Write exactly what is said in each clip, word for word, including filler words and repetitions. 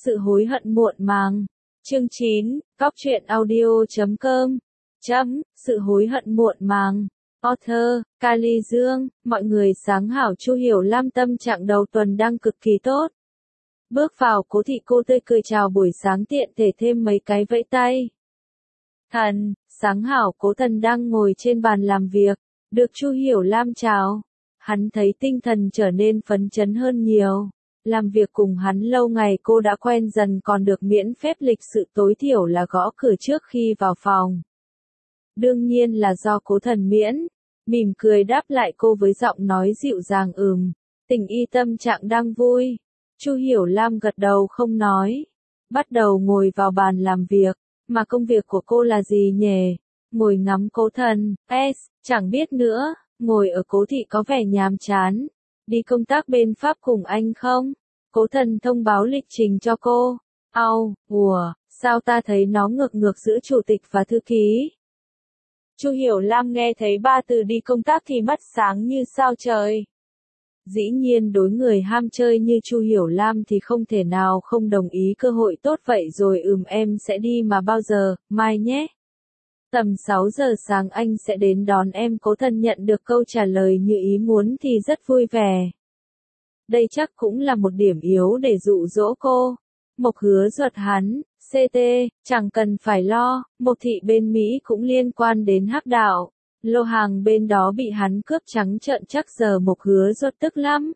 Sự hối hận muộn màng. Chương chín, Cóc truyện audio chấm com. Chấm, sự hối hận muộn màng. Author, Kali Dương, mọi người sáng hảo Chu Hiểu Lam tâm trạng đầu tuần đang cực kỳ tốt. Bước vào Cố thị cô tươi cười chào buổi sáng tiện thể thêm mấy cái vẫy tay. Thần, sáng hảo Cố Thần đang ngồi trên bàn làm việc, được Chu Hiểu Lam chào. Hắn thấy tinh thần trở nên phấn chấn hơn nhiều. Làm việc cùng hắn lâu ngày cô đã quen dần còn được miễn phép lịch sự tối thiểu là gõ cửa trước khi vào phòng. Đương nhiên là do Cố Thần miễn. Mỉm cười đáp lại cô với giọng nói dịu dàng ừm. Tình y tâm trạng đang vui. Chu Hiểu Lam gật đầu không nói. Bắt đầu ngồi vào bàn làm việc. Mà công việc của cô là gì nhỉ? Ngồi ngắm Cố Thần. S, chẳng biết nữa. Ngồi ở Cố thị có vẻ nhàm chán. Đi công tác bên Pháp cùng anh không? Cố Thần thông báo lịch trình cho cô. Au, ủa, sao ta thấy nó ngược ngược giữa chủ tịch và thư ký? Chu Hiểu Lam nghe thấy ba từ đi công tác thì mắt sáng như sao trời. Dĩ nhiên đối người ham chơi như Chu Hiểu Lam thì không thể nào không đồng ý cơ hội tốt vậy rồi ừm em sẽ đi mà bao giờ, mai nhé. Tầm sáu giờ sáng anh sẽ đến đón em. Cố Thần nhận được câu trả lời như ý muốn thì rất vui vẻ. Đây chắc cũng là một điểm yếu để dụ dỗ cô. Mộc hứa ruột hắn, xê tê, chẳng cần phải lo, Mộc thị bên Mỹ cũng liên quan đến hắc đạo. Lô hàng bên đó bị hắn cướp trắng trợn chắc giờ Mộc hứa ruột tức lắm.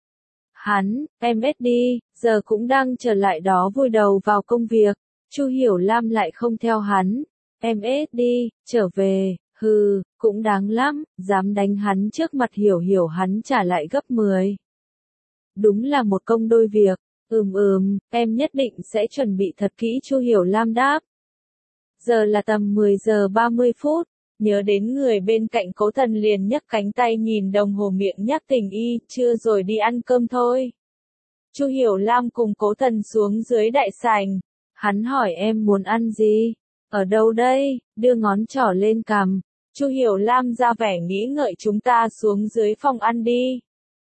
Hắn, em ét đi, giờ cũng đang trở lại đó vùi đầu vào công việc. Chu Hiểu Lam lại không theo hắn. Em ét đi, trở về, hừ, cũng đáng lắm, dám đánh hắn trước mặt Hiểu Hiểu hắn trả lại gấp mười. Đúng là một công đôi việc, ừm ừm, em nhất định sẽ chuẩn bị thật kỹ. Chu Hiểu Lam đáp. Giờ là tầm mười giờ ba mươi phút, nhớ đến người bên cạnh Cố Thần liền nhấc cánh tay nhìn đồng hồ miệng nhắc tình y, chưa rồi đi ăn cơm thôi. Chu Hiểu Lam cùng Cố Thần xuống dưới đại sảnh, hắn hỏi em muốn ăn gì? Ở đâu đây? Đưa ngón trỏ lên cằm. Chu Hiểu Lam ra vẻ nghĩ ngợi chúng ta xuống dưới phòng ăn đi.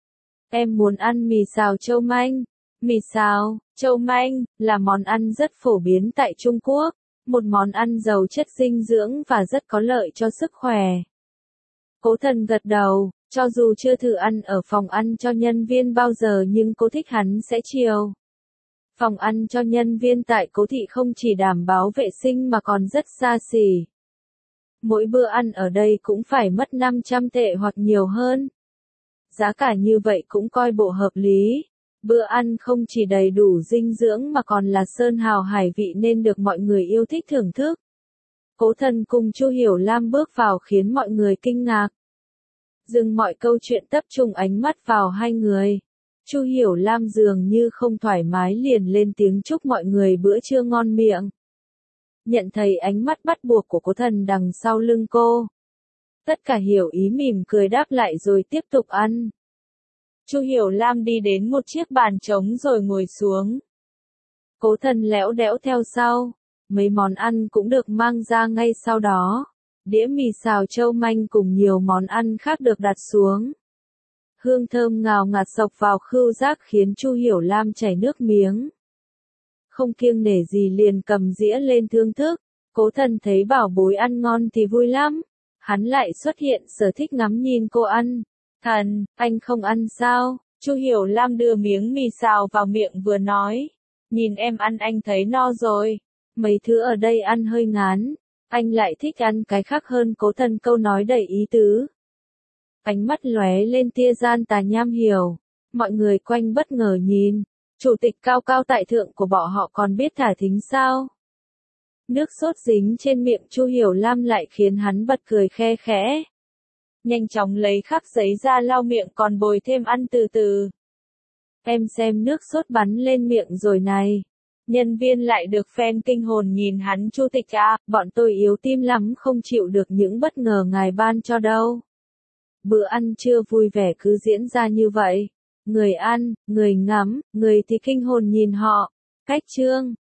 Em muốn ăn mì xào châu manh. Mì xào, châu manh, là món ăn rất phổ biến tại Trung Quốc. Một món ăn giàu chất dinh dưỡng và rất có lợi cho sức khỏe. Cố Thần gật đầu, cho dù chưa thử ăn ở phòng ăn cho nhân viên bao giờ nhưng cô thích hắn sẽ chiều. Phòng ăn cho nhân viên tại Cố thị không chỉ đảm bảo vệ sinh mà còn rất xa xỉ. Mỗi bữa ăn ở đây cũng phải mất năm trăm tệ hoặc nhiều hơn. Giá cả như vậy cũng coi bộ hợp lý. Bữa ăn không chỉ đầy đủ dinh dưỡng mà còn là sơn hào hải vị nên được mọi người yêu thích thưởng thức. Cố Thần cùng Chu Hiểu Lam bước vào khiến mọi người kinh ngạc. Dừng mọi câu chuyện tập trung ánh mắt vào hai người. Chu Hiểu Lam dường như không thoải mái liền lên tiếng chúc mọi người bữa trưa ngon miệng. Nhận thấy ánh mắt bắt buộc của Cố Thần đằng sau lưng cô. Tất cả hiểu ý mỉm cười đáp lại rồi tiếp tục ăn. Chu Hiểu Lam đi đến một chiếc bàn trống rồi ngồi xuống. Cố Thần lẽo đẽo theo sau. Mấy món ăn cũng được mang ra ngay sau đó. Đĩa mì xào châu manh cùng nhiều món ăn khác được đặt xuống. Hương thơm ngào ngạt xộc vào khứu giác khiến Chu Hiểu Lam chảy nước miếng. Không kiêng nể gì liền cầm dĩa lên thưởng thức. Cố Thần thấy bảo bối ăn ngon thì vui lắm. Hắn lại xuất hiện sở thích ngắm nhìn cô ăn. Thần, anh không ăn sao? Chu Hiểu Lam đưa miếng mì xào vào miệng vừa nói. Nhìn em ăn anh thấy no rồi. Mấy thứ ở đây ăn hơi ngán. Anh lại thích ăn cái khác hơn. Cố Thần câu nói đầy ý tứ. Ánh mắt lóe lên tia gian tà nham hiểu. Mọi người quanh bất ngờ nhìn. Chủ tịch cao cao tại thượng của bọn họ còn biết thả thính sao? Nước sốt dính trên miệng Chu Hiểu Lam lại khiến hắn bật cười khe khẽ. Nhanh chóng lấy khắc giấy ra lau miệng còn bồi thêm ăn từ từ. Em xem nước sốt bắn lên miệng rồi này. Nhân viên lại được fan kinh hồn nhìn hắn. Chủ tịch à, bọn tôi yếu tim lắm không chịu được những bất ngờ ngài ban cho đâu. Bữa ăn trưa vui vẻ cứ diễn ra như vậy. Người ăn, người ngắm, người thì kinh hồn nhìn họ. Cách chương